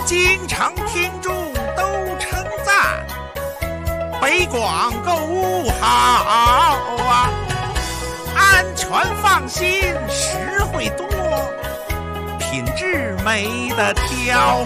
经常听众都称赞，北广购物好啊，安全放心，实惠多，品质没得挑。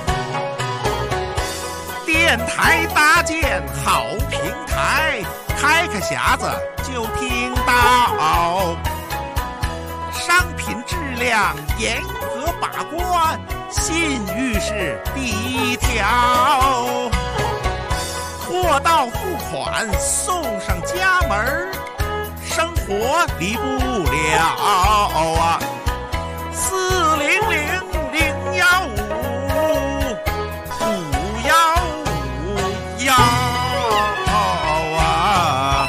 电台搭建好平台，开个匣子就听到，商品质量严格把关，信誉是第一条。货到付款送上家门，生活离不了啊。400-015-515啊。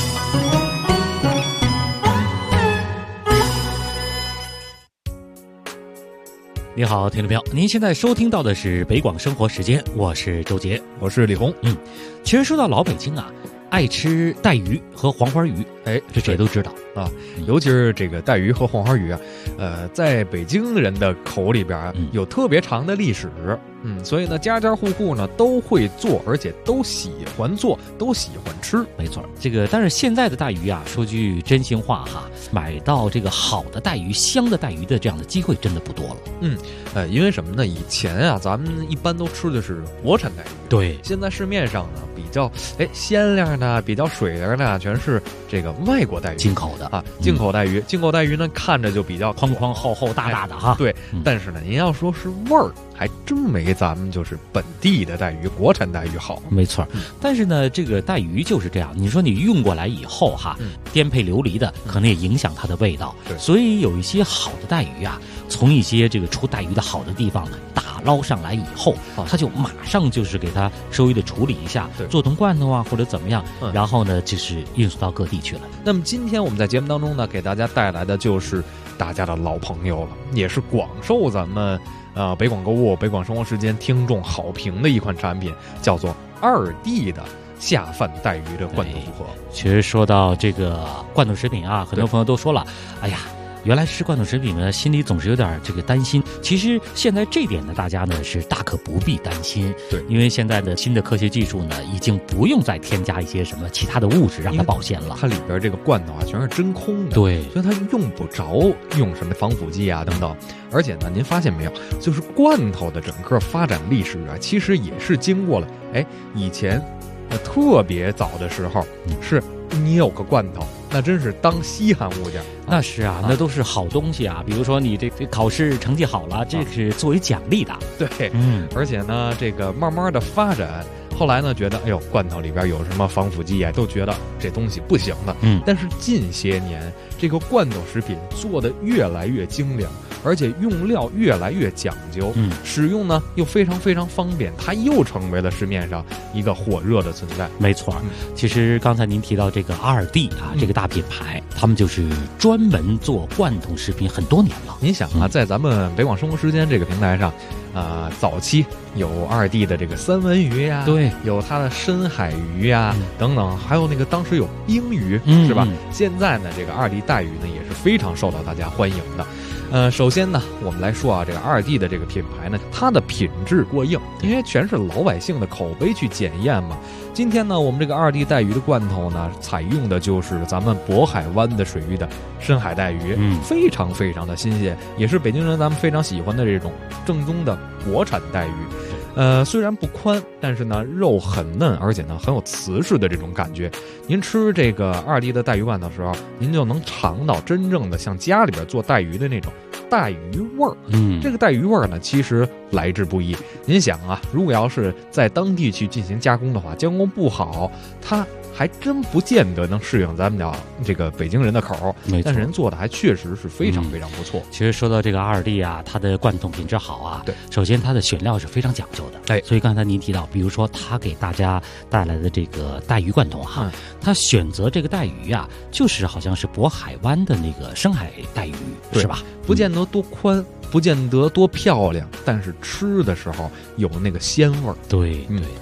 你好，听众朋友，您现在收听到的是北广生活时间，我是周杰， 我是李红。 其实说到老北京啊，爱吃带鱼和黄花鱼，这谁都知道啊。尤其是这个带鱼和黄花鱼啊，在北京人的口里边有特别长的历史。所以呢，家家户户呢都会做，而且都喜欢做，都喜欢吃。 没错，但是现在的带鱼啊，说句真心话哈，买到这个好的带鱼、香的带鱼的这样的机会真的不多了。 因为什么呢？以前啊，咱们一般都吃的是国产带鱼。 对， 现在市面上呢，比较鲜亮的、比较水灵的，全是这个外国带鱼， 进口的啊， 进口带鱼。进口带鱼呢，看着就比较框框厚厚大大的哈。 对，但是呢，您要说是味儿，还真没咱们就是本地的带鱼、国产带鱼好。 没错，但是呢，这个带鱼就是这样，你说你运过来以后哈，颠沛流离的，可能也影响它的味道。所以有一些好的带鱼啊，从一些这个出带鱼的好的地方打捞上来以后，它就马上就是给它稍微的处理一下，做成罐头啊或者怎么样，然后呢就是运输到各地去了。 那么今天我们在节目当中呢，给大家带来的就是大家的老朋友了，也是广受咱们北广购物、北广生活时间听众好评的一款产品，叫做2D 的下饭带鱼的罐头组合。 其实说到这个罐头食品啊，很多朋友都说了，哎呀，原来吃罐头食品呢，心里总是有点这个担心。其实现在这点呢，大家呢是大可不必担心。 对， 因为现在的新的科学技术呢，已经不用再添加一些什么其他的物质让它保鲜了。 它里边这个罐头啊，全是真空的。 对， 所以它用不着用什么防腐剂啊等等。而且呢，您发现没有，就是罐头的整个发展历史啊，其实也是经过了以前特别早的时候，是你有个罐头，那真是当稀罕物件。 那是啊，那都是好东西啊。比如说你这考试成绩好了，这是作为奖励的。 对，而且呢，这个慢慢的发展，后来呢觉得罐头里边有什么防腐剂啊，都觉得这东西不行了。但是近些年这个罐头食品做的越来越精良，而且用料越来越讲究，使用呢又非常非常方便，它又成为了市面上一个火热的存在。 没错，其实刚才您提到这个2D啊，这个大品牌，他们就是专门做罐头食品很多年了。 您想啊，在咱们北广生活时间这个平台上，早期有2D的这个三文鱼呀， 对， 有它的深海鱼呀，等等，还有那个当时有冰鱼，是吧？现在呢，这个2D带鱼呢也是非常受到大家欢迎的。首先呢，我们来说啊，这个2D的这个品牌呢，它的品质过硬，因为全是老百姓的口碑去检验嘛。今天呢，我们这个2D 带鱼的罐头呢，采用的就是咱们渤海湾的水域的深海带鱼，非常非常的新鲜，也是北京人咱们非常喜欢的这种正宗的国产带鱼。虽然不宽，但是呢肉很嫩，而且呢很有瓷实的这种感觉。您吃这个2D 的带鱼罐头的时候，您就能尝到真正的像家里边做带鱼的那种带鱼味儿。这个带鱼味儿呢，其实来之不易。您想啊，如果要是在当地去进行加工的话，加工不好，它还真不见得能适应咱们这个北京人的口，但是人做的还确实是非常非常不错。 其实说到这个2D啊，它的罐头品质好啊， 对， 首先它的选料是非常讲究的，所以刚才您提到，比如说他给大家带来的这个带鱼罐头哈，他选择这个带鱼啊，就是好像是渤海湾的那个深海带鱼，是吧？ 不见得多宽，不见得多漂亮，但是吃的时候有那个鲜味儿。 对。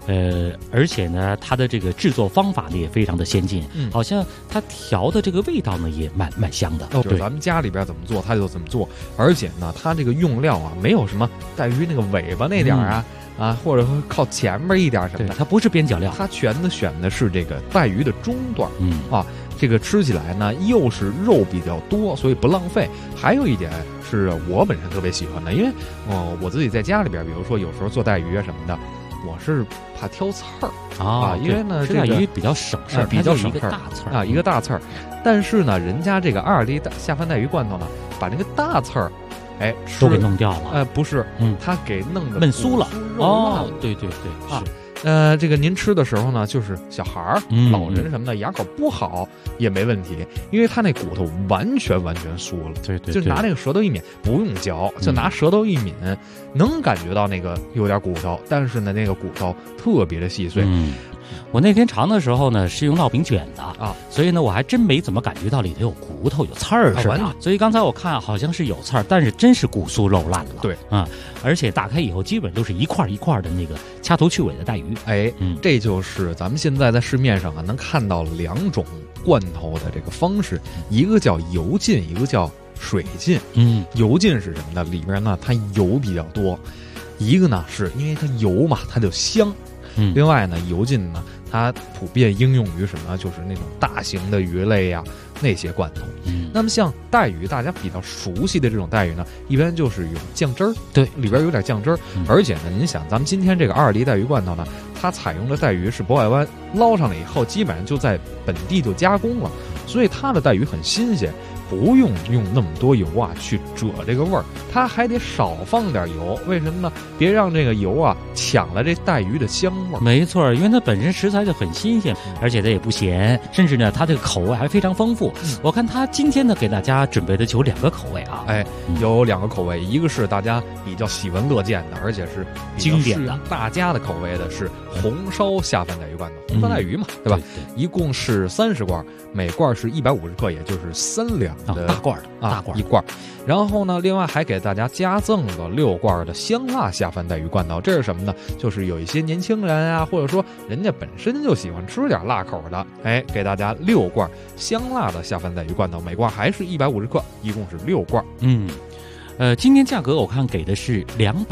而且呢，它的这个制作方法呢也非常的先进，好像它调的这个味道呢也蛮香的。 就是咱们家里边怎么做，它就怎么做。而且呢，它这个用料啊，没有什么带鱼那个尾巴那点啊，或者说靠前面一点什么的， 它不是边角料， 它全都选的是这个带鱼的中段，这个吃起来呢又是肉比较多，所以不浪费。还有一点是我本身特别喜欢的，因为我自己在家里边，比如说有时候做带鱼啊什么的，我是怕挑刺儿因为呢这带鱼比较省事儿， 比较省事儿一个大刺儿一个大刺儿。但是呢，人家这个2粒下饭带鱼罐头呢，把这个大刺儿都给弄掉了。 不是，他给弄的焖酥了。对这个您吃的时候呢，就是小孩儿、老人什么的，牙口不好也没问题，因为他那骨头完全酥了。 对， 就拿那个舌头一抿，不用嚼，就拿舌头一抿，能感觉到那个有点骨头，但是呢，那个骨头特别的细碎。 我那天尝的时候呢，是用烙饼卷的所以呢，我还真没怎么感觉到里头有骨头、有刺儿似的。所以刚才我看好像是有刺儿，但是真是骨酥肉烂了。 对而且打开以后，基本都是一块一块的那个掐头去尾的带鱼。 这就是咱们现在在市面上能看到2种罐头的这个方式，一个叫油浸，一个叫水浸。油浸是什么呢？里面呢它油比较多，一个呢是因为它油嘛，它就香。另外呢，油浸呢，它普遍应用于什么？就是那种大型的鱼类呀，那些罐头。那么像带鱼，大家比较熟悉的这种带鱼呢，一般就是有酱汁儿， 对， 里边有点酱汁儿。而且呢，您想，咱们今天这个2粒带鱼罐头呢，它采用的带鱼是渤海湾捞上来以后，基本上就在本地就加工了，所以它的带鱼很新鲜。不用那么多油去遮这个味儿，它还得少放点油。为什么呢？别让这个油抢了这带鱼的香味儿。 没错，因为它本身食材就很新鲜，而且它也不咸，甚至呢，它这个口味还非常丰富。我看它今天呢给大家准备的就有2个口味有2个口味，一个是大家比较喜闻乐见的，而且是经典的大家的口味的，是红烧下饭带鱼罐头，红烧带鱼嘛，对吧？一共是30罐，每罐是150克，也就是3两的大罐一罐。然后呢，另外还给大家加赠了6罐的香辣下饭带鱼罐头。这是什么呢？就是有一些年轻人或者说人家本身就喜欢吃点辣口的，给大家6罐香辣的下饭带鱼罐头，每罐还是150克，一共是6罐。 今天价格我看给的是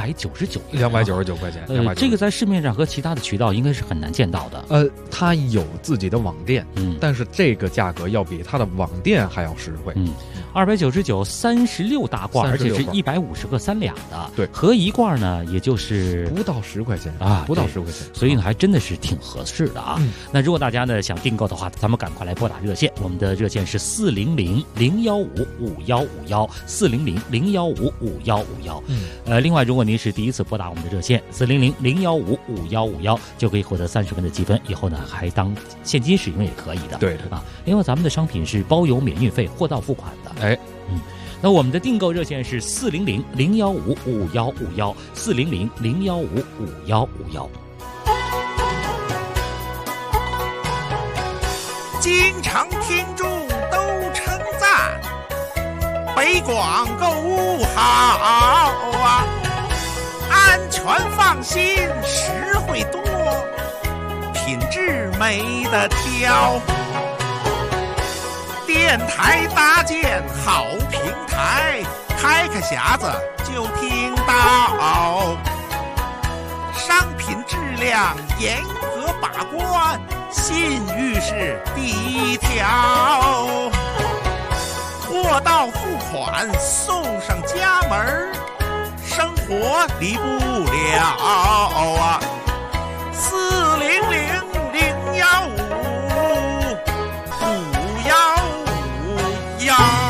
299 块钱。 这个在市面上和其他的渠道应该是很难见到的。 它有自己的网店，但是这个价格要比它的网店还要实惠。 299 36大罐，而且是150克3两的。 对， 合一罐呢，也就是不到10块钱不到10块钱。 所以呢，还真的是挺合适的那如果大家呢想订购的话，咱们赶快来拨打热线，我们的热线是400-015-5151，400-015-5151。另外，如果您是第一次拨打我们的热线400-015-5151，就可以获得30分的积分，以后呢还当现金使用也可以的。 对另外咱们的商品是包邮免运费，货到付款的。那我们的订购热线是400-015-5151，400-015-5151。 经常听众都称赞北广购物好安全放心，实惠多，品质没得挑。电台搭建好平台，开匣子就听到，商品质量严格把关，信誉是第一条。货到付款送上家门，生活离不了400-015-5151。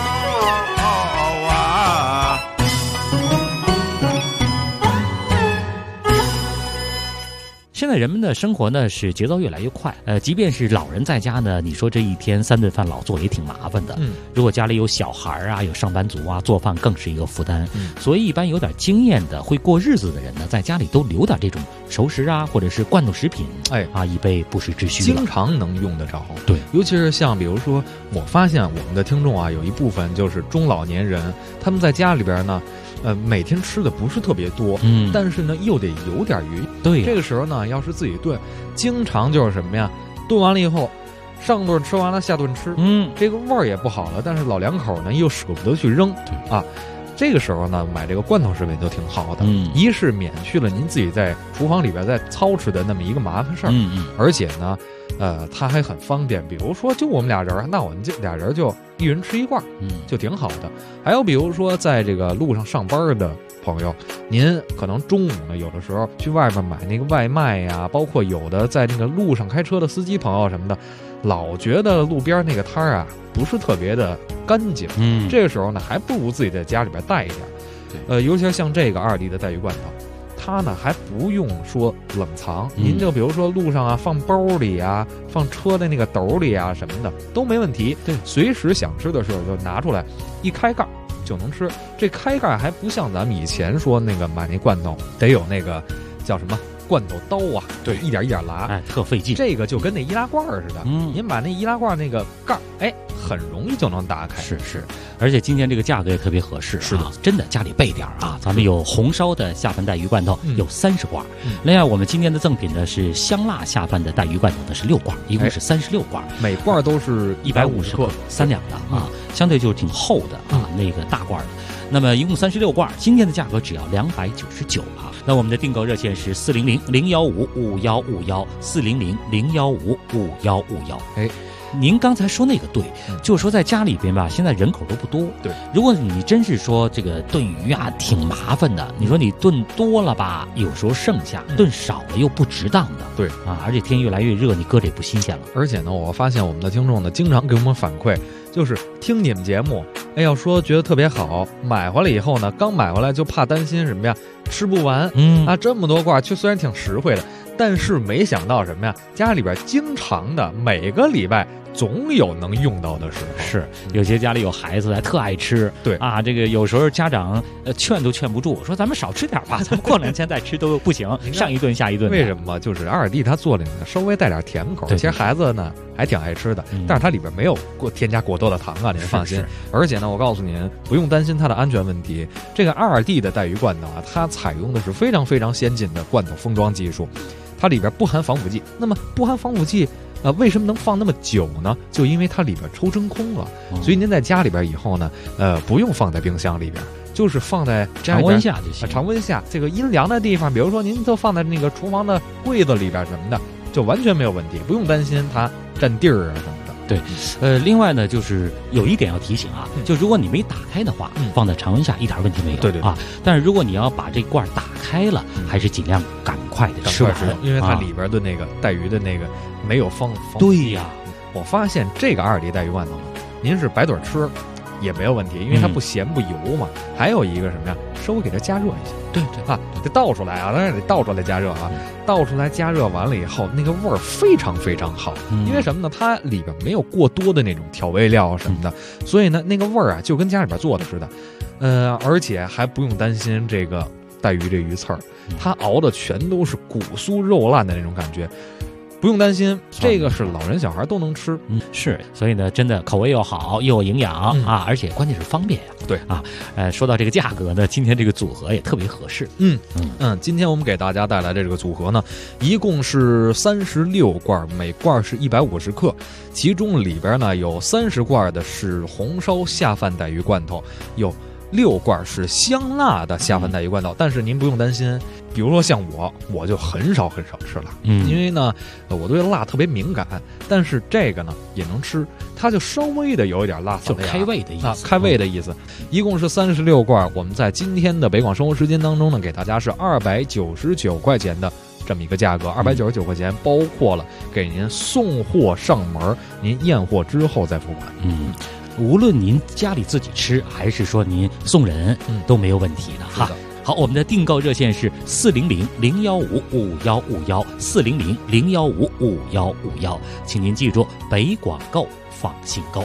现在人们的生活呢是节奏越来越快，即便是老人在家呢，你说这一天3顿饭老做也挺麻烦的。如果家里有小孩有上班族做饭更是一个负担。所以一般有点经验的会过日子的人呢，在家里都留点这种熟食或者是罐头食品，以备不时之需， 经常能用得着。 对， 尤其是像比如说，我发现我们的听众有一部分就是中老年人，他们在家里边呢， 每天吃的不是特别多，但是呢又得有点鱼。 对， 这个时候呢，要是自己炖，经常就是什么呀？炖完了以后，上顿吃完了，下顿吃，这个味儿也不好了。但是老两口呢又舍不得去扔，啊，这个时候呢买这个罐头食品就挺好的。一是免去了您自己在厨房里边在操持的那么一个麻烦事儿，而且呢，它还很方便。比如说，就我们俩人，那我们这俩人就一人吃一罐，就挺好的。还有比如说，在这个路上上班的朋友，您可能中午呢，有的时候去外边买那个外卖呀，包括有的在那个路上开车的司机朋友什么的，老觉得路边那个摊儿啊不是特别的干净，这个时候呢，还不如自己在家里边带一点。尤其是像这个2D 的带鱼罐头，它呢还不用说冷藏，您就比如说路上啊放包里啊，放车的那个斗里啊什么的都没问题。对，随时想吃的时候就拿出来，一开盖就能吃。这开盖还不像咱们以前说那个买那罐头得有那个叫什么罐头刀啊，对，一点一点拉， 特费劲。 这个就跟那易拉罐似的，您把那易拉罐那个盖，很容易就能打开。 是，而且今天这个价格也特别合适，是的，真的家里备点啊。咱们有红烧的下饭带鱼罐头，有30罐。另外，我们今天的赠品呢是香辣下饭的带鱼罐头呢是6罐，一共是36罐， 每罐都是150克，3两的啊， 相对就是挺厚的啊，那个大罐的。那么一共36罐，今天的价格只要299啊。那我们的订购热线是400-015-5151，400-015-5151。您刚才说那个对，就是说在家里边吧，现在人口都不多。对，如果你真是说这个炖鱼啊挺麻烦的，你说你炖多了吧，有时候剩下；炖少了又不值当的。 对啊，而且天越来越热，你搁着也不新鲜了。 而且呢，我发现我们的听众呢，经常给我们反馈，就是听你们节目，要说觉得特别好，买回来以后呢，刚买回来就怕担心什么呀，吃不完。这么多罐，虽然挺实惠的，但是没想到什么呀，家里边经常的每个礼拜总有能用到的时候。 是，有些家里有孩子还特爱吃。对啊，这个有时候家长劝都劝不住，说咱们少吃点吧，咱们过2天再吃都不行，上一顿下一顿。 为什么？就是2D他做的稍微带点甜口，其实孩子呢还挺爱吃的，但是它里边没有添加过多的糖啊，您放心。而且呢，我告诉您，不用担心它的安全问题。这个2D 的带鱼罐头啊，它采用的是非常非常先进的罐头封装技术，它里边不含防腐剂。那么不含防腐剂为什么能放那么久呢？就因为它里边抽真空了，所以您在家里边以后呢，不用放在冰箱里边，就是放在常温下就行。 常温下这个阴凉的地方，比如说您就放在那个厨房的柜子里边什么的，就完全没有问题，不用担心它占地儿啊什么的。 对，另外呢，就是有一点要提醒啊，就如果你没打开的话，放在常温下一点问题没有。对啊，但是如果你要把这罐打开了，还是尽量赶快的吃完， 因为它里边的那个带鱼的那个没有防。 对呀， 我发现这个2D带鱼罐头，您是白嘴吃也没有问题，因为它不咸不油嘛。还有一个什么呀，稍微给它加热一下。对啊，得倒出来啊，当然得倒出来加热啊。倒出来加热完了以后，那个味儿非常非常好。因为什么呢？它里边没有过多的那种调味料什么的，所以呢，那个味儿啊就跟家里边做的似的。而且还不用担心这个带鱼这鱼刺儿，它熬的全都是骨酥肉烂的那种感觉。不用担心，这个是老人小孩都能吃。 是，所以呢，真的口味又好，又有营养啊，而且关键是方便呀。 对啊，说到这个价格呢，今天这个组合也特别合适。 今天我们给大家带来的这个组合呢，一共是36罐，每罐是150克，其中里边呢有30罐的是红烧下饭带鱼罐头，有6罐是香辣的下饭带鱼罐头。但是您不用担心，比如说像我就很少吃辣，因为呢我对辣特别敏感，但是这个呢也能吃，它就稍微的有一点辣嗓子眼， 就开胃的意思。 开胃的意思。一共是36罐，我们在今天的北广生活时间当中呢，给大家是299块钱的这么一个价格，299块钱包括了给您送货上门，您验货之后再付款。 无论您家里自己吃，还是说您送人，都没有问题的哈。好，我们的订购热线是400-015-5151，400-015-5151，请您记住，北广购，放心购。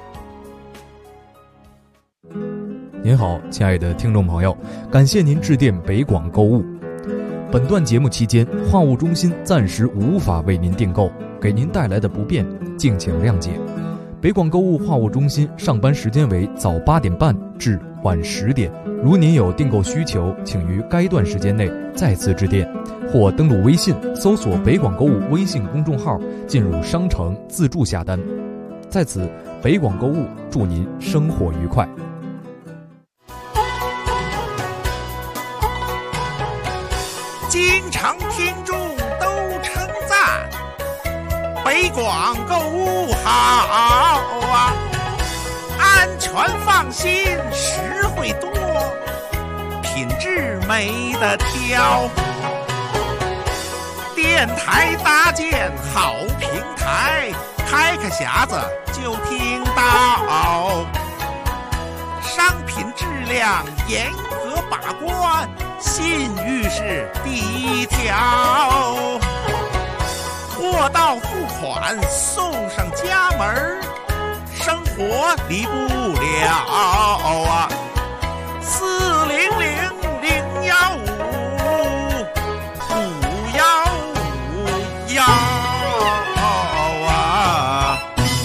您好，亲爱的听众朋友，感谢您致电北广购物。本段节目期间，话务中心暂时无法为您订购，给您带来的不便，敬请谅解。 北广购物话务中心上班时间为早8点半至晚10点。如您有订购需求，请于该段时间内再次致电，或登录微信搜索北广购物微信公众号，进入商城自助下单。在此，北广购物祝您生活愉快。 经常听众都称赞北广购物好啊，安全放心，实惠多，品质没得挑。电台搭建好平台，开个匣子就听到，商品质量严格把关，信誉是第一条。货到付款送上家门，生活离不了啊！400-015-515啊！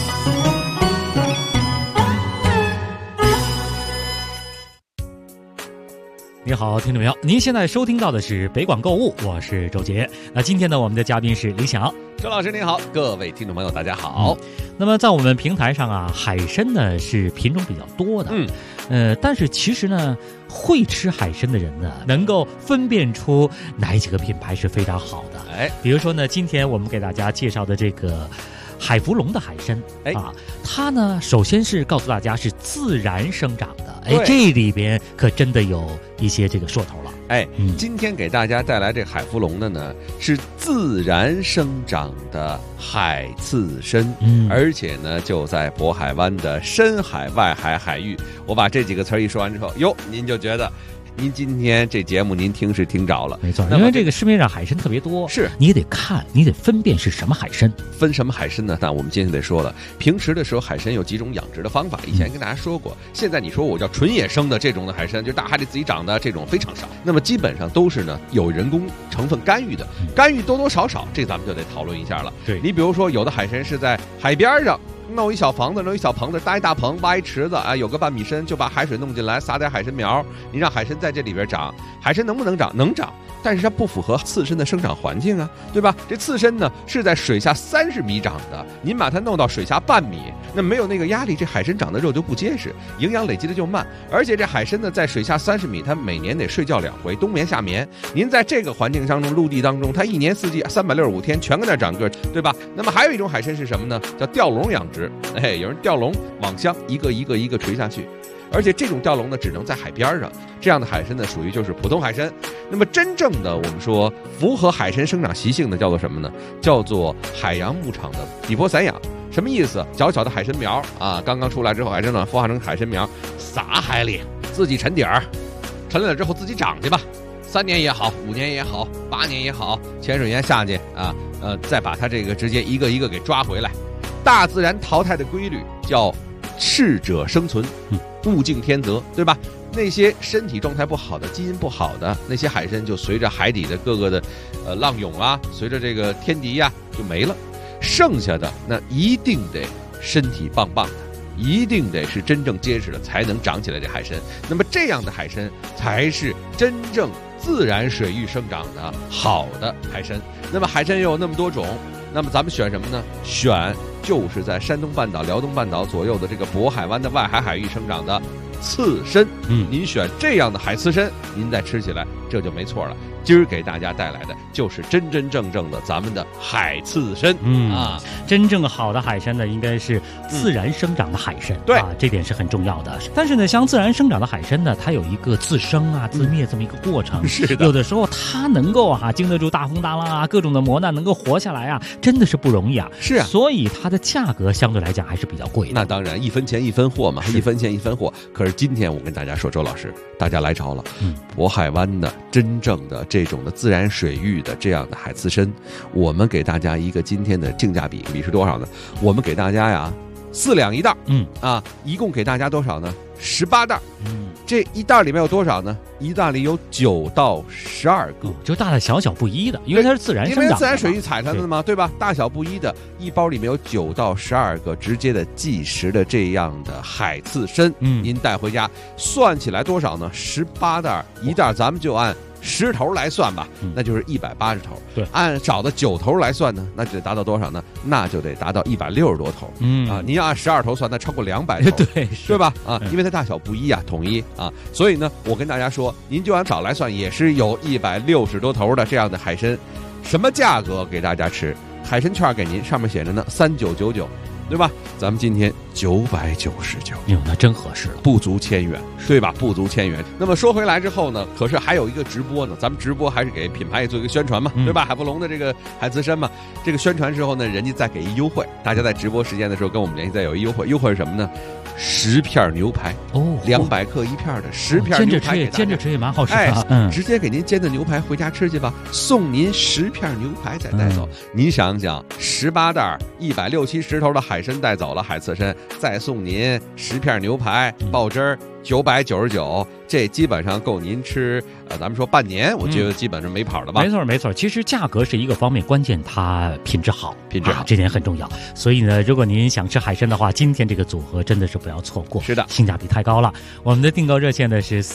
你好，听众朋友，您现在收听到的是北广购物，我是周杰。那今天呢，我们的嘉宾是李想。 周老师您好，各位听众朋友大家好。 那么在我们平台上啊，海参呢是品种比较多的，但是其实呢，会吃海参的人呢，能够分辨出哪几个品牌是非常好的。比如说呢，今天我们给大家介绍的这个海福龙的海参，它呢首先是告诉大家是自然生长的，这里边可真的有一些这个说头了。 今天给大家带来这海福龙的呢是自然生长的海刺参，而且呢就在渤海湾的深海外海海域。我把这几个词一说完之后，您就觉得您今天这节目您听是听着了。 没错，因为这个市面上海参特别多， 是你也得看，你得分辨是什么海参。 分什么海参呢？那我们今天得说了，平时的时候海参有几种养殖的方法，以前跟大家说过。现在你说我叫纯野生的这种的海参，就大海里自己长的这种非常少。那么基本上都是呢有人工成分干预的，干预多多少少，这咱们就得讨论一下了。 对， 你比如说有的海参是在海边上弄一小房子，弄一小棚子，搭一大棚，挖一池子，有个半米深，就把海水弄进来，撒点海参苗，你让海参在这里边长。海参能不能长？能长，但是它不符合刺参的生长环境啊，对吧？这刺参呢是在水下30米长的，您把它弄到水下半米，那没有那个压力，这海参长的肉就不结实，营养累积的就慢。而且这海参呢在水下30米，它每年得睡觉2回，冬眠夏眠。您在这个环境当中，陆地当中，它一年4季365天全跟那长个，对吧？那么还有一种海参是什么呢？叫吊笼养殖。有人吊笼网箱一个一个一个垂下去，而且这种吊笼呢只能在海边上，这样的海参呢属于就是普通海参。那么真正的我们说符合海参生长习性的叫做什么呢？叫做海洋牧场的底坡散养。什么意思？小小的海参苗刚刚出来之后，海参呢孵化成海参苗，撒海里，自己沉底儿，沉了之后自己长去吧。3年也好，5年也好，8年也好，潜水员下去再把它这个直接一个一个给抓回来。大自然淘汰的规律叫适者生存，物竞天择，对吧？那些身体状态不好的、基因不好的那些海参，就随着海底的各个的浪涌随着这个天敌就没了。剩下的那一定得身体棒棒的，一定得是真正结实的，才能长起来这海参。那么这样的海参才是真正自然水域生长的好的海参。那么海参又有那么多种，那么咱们选什么呢？选就是在山东半岛、辽东半岛左右的这个渤海湾的外海海域生长的刺参。您选这样的海刺参，您再吃起来这就没错了。今儿给大家带来的就是真真正正的咱们的海刺参。 真正好的海参呢，应该是自然生长的海参。 对这点是很重要的。但是呢，像自然生长的海参呢，它有一个自生自灭这么一个过程。 是的， 有的时候它能够经得住大风大浪各种的磨难，能够活下来真的是不容易是啊， 所以它的价格相对来讲还是比较贵的。 那当然，1分钱1分货嘛，1分钱1分货。可是今天我跟大家说，周老师，大家来着了。渤海湾的真正的这种的自然水域的这样的海刺参，我们给大家一个今天的性价比是多少呢？我们给大家4两一袋，一共给大家多少呢？18袋。 这一袋里面有多少呢？一袋里有9到12个， 就大大小小不一的，因为它是自然生长的， 因为自然水域采上的嘛，对吧？大小不一的，一包里面有9到12个直接的即食的这样的海刺参，您带回家算起来多少呢？18袋，一袋咱们就按10头来算吧，那就是180头。 对， 按少的9头来算呢，那就得达到多少呢？那就得达到160多头。您要按12头算，那超过200头，对吧？因为它大小不一啊，统一啊，所以呢，我跟大家说，您就按少来算，也是有160多头的这样的海参。什么价格给大家吃？海参券给您，上面写着呢，3999。对吧？咱们今天999， 那真合适了， 不足1000元，对吧？不足1000元。那么说回来之后呢，可是还有一个直播呢，咱们直播还是给品牌也做一个宣传嘛，对吧？海福龙的这个海刺参嘛，这个宣传之后呢，人家再给一优惠，大家在直播时间的时候跟我们联系，再有一优惠，优惠是什么呢？10片牛排，200克一片的10片牛排， 煎着吃也蛮好吃的， 直接给您煎的牛排回家吃去吧，送您10片牛排再带走。您想想，18袋160-170头的海参带走了，海刺参再送您10片牛排，爆汁儿999，这基本上够您吃咱们说半年，我觉得基本上没跑了吧？ 没错，其实价格是一个方面，关键它品质好，这点很重要。所以呢，如果您想吃海参的话，今天这个组合真的是不要错过。 是的， 性价比太高了。我们的订购热线呢是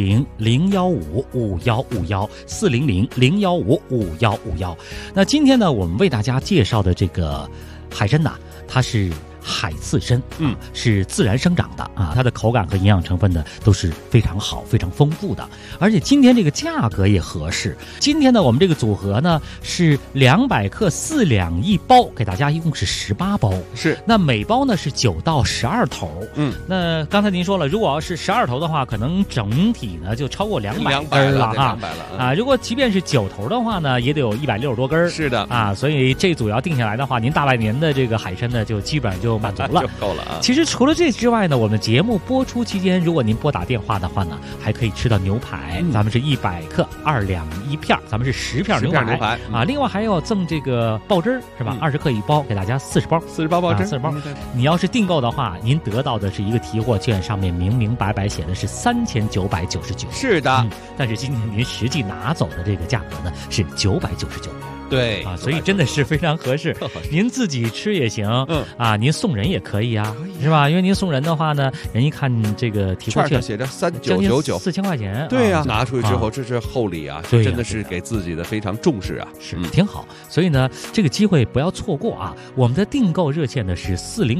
400-015-5151，400-015-5151。那今天呢，我们为大家介绍的这个海参呢，它是海刺参，是自然生长的啊，它的口感和营养成分呢都是非常好、非常丰富的，而且今天这个价格也合适。今天呢，我们这个组合呢是200克4两一包，给大家一共是18包， 是。 那每包呢是9到12头，那刚才您说了，如果要是12头的话，可能整体呢就超过200根了啊，如果即便是9头的话呢，也得有160多根， 是的啊，所以这组要定下来的话，您大半年的这个海参呢，就基本上就满足了， 就够了啊。 其实除了这之外呢，我们节目播出期间，如果您拨打电话的话呢，还可以吃到牛排，咱们是100克2两一片，咱们是10片牛排啊。另外还要赠这个爆汁是吧？20克一包，给大家40包爆汁，40 包。你要是订购的话，您得到的是一个提货券，上面明明白白写的是3999。 是的， 但是今天您实际拿走的这个价格呢是999元。 对啊，所以真的是非常合适。您自己吃也行，啊，您送人也可以啊，是吧？因为您送人的话呢，人一看这个提货券写着3999，4000 块钱， 对呀，拿出去之后这是厚礼啊，真的是给自己的非常重视啊， 是挺好。所以呢，这个机会不要错过啊！我们的订购热线呢是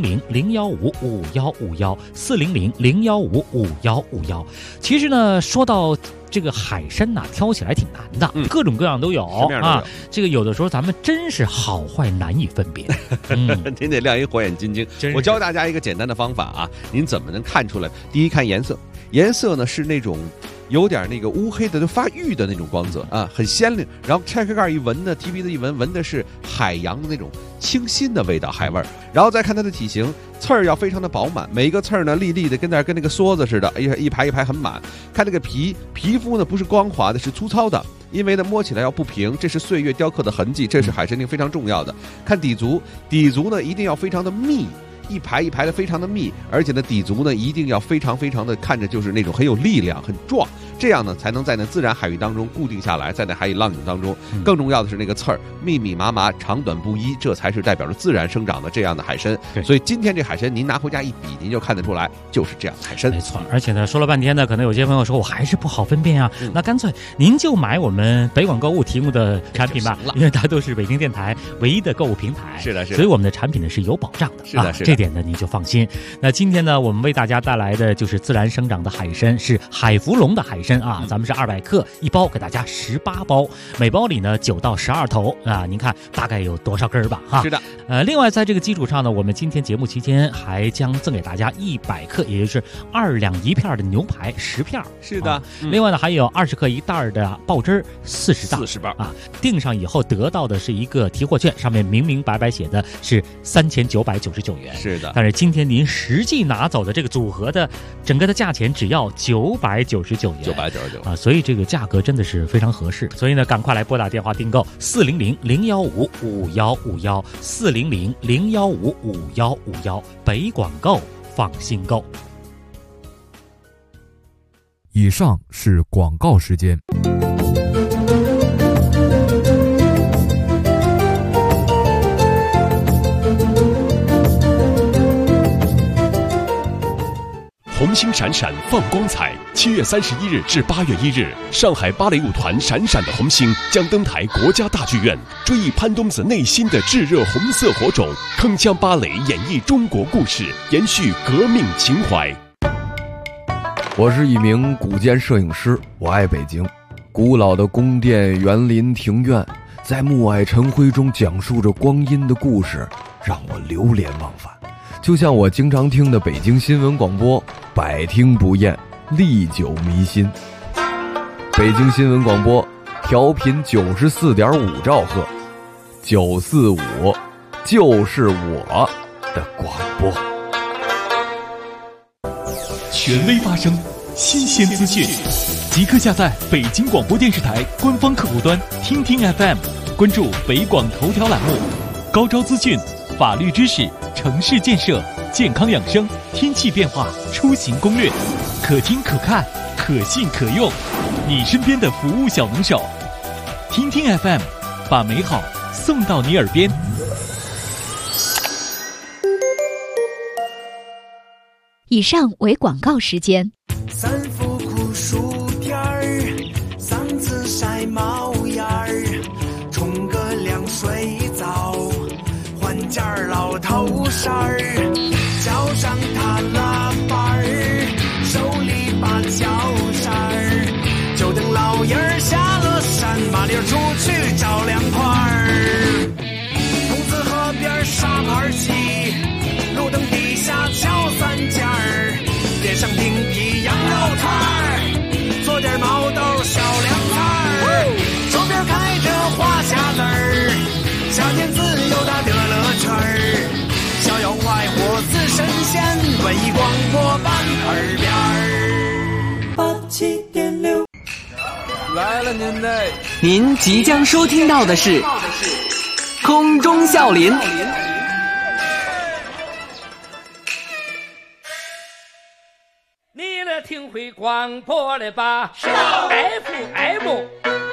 400-015-5151，400-015-5151。其实呢，说到这个海参呐，挑起来挺难的，各种各样都有啊。这个有的时候咱们真是好坏难以分别， 您得亮一火眼金睛。我教大家一个简单的方法啊，您怎么能看出来？第一，看颜色，颜色呢是那种有点那个乌黑的，就发育的那种光泽啊，很鲜亮。然后拆开盖一闻呢，提鼻子一闻，闻的是海洋的那种清新的味道，海味儿。然后再看它的体型，刺儿要非常的饱满，每一个刺儿呢粒粒的，跟那个梭子似的，一排一排很满。看这个皮肤呢不是光滑的，是粗糙的。因为呢摸起来要不平，这是岁月雕刻的痕迹，这是海参令非常重要的。看底足呢一定要非常的密，一排一排的非常的密，而且呢底足呢一定要非常的看着就是那种很有力量很壮，这样呢才能在那自然海域当中固定下来，在那海里浪涌当中。更重要的是那个刺儿密密麻麻，长短不一，这才是代表着自然生长的这样的海参。所以今天这海参您拿回家一比，您就看得出来就是这样的海参。 没错，而且呢说了半天呢，可能有些朋友说我还是不好分辨啊，那干脆您就买我们北广购物提供的产品吧，因为它都是北京电台唯一的购物平台。 是的， 所以我们的产品呢是有保障的。 是的， 这点呢您就放心。那今天呢我们为大家带来的就是自然生长的海参，是海福龙的海参啊，咱们是200克一包，给大家18包，每包里呢9到12头啊，您看大概有多少根吧哈。 是的， 另外在这个基础上呢，我们今天节目期间还将赠给大家100克，也就是2两一片的牛排10片。 是的， 另外呢还有20克一袋的爆汁40 包啊，订上以后得到的是一个提货券，上面明明白白写的是3999元。 是的， 但是今天您实际拿走的这个组合的整个的价钱只要999元 ，999 啊，所以这个价格真的是非常合适。所以呢，赶快来拨打电话订购400-015-5151，400-015-5151，北广购放心购。 以上是广告时间。 红星闪闪放光彩，7月31日至8月1日，上海芭蕾舞团闪闪的红星将登台国家大剧院，追忆潘冬子内心的炙热红色火种，铿锵芭蕾演绎中国故事，延续革命情怀。 我是一名古建摄影师，我爱北京。古老的宫殿、园林、庭院，在暮霭晨辉中讲述着光阴的故事，让我流连忘返。就像我经常听的北京新闻广播，百听不厌，历久弥新。北京新闻广播调频94.5兆赫，945就是我的广播。 权威发声，新鲜资讯，即刻下载北京广播电视台官方客户端听听 FM， 关注北广头条栏目，高招资讯、法律知识、城市建设、健康养生、天气变化、出行攻略，可听可看，可信可用，你身边的服务小能手。听听 FM， 把美好送到你耳边。 以上为广告时间。 三伏酷暑天儿，嗓子晒冒烟儿，冲个凉水澡，换件老头衫儿，脚上踏拉板儿，手里把脚扇儿，就等老爷儿下了山，麻溜出去找凉快儿。筒子河边沙盘棋，路灯底下敲三尖儿，边上顶批羊肉摊儿，做点毛豆小凉菜儿，周边开着花匣子儿，夏天自由大的乐趣儿，逍遥快活似神仙，文艺广播伴耳边儿。87.6 来了您嘞！您即将收听到的是空中笑林。 你来听会广播了吧？是啊 FM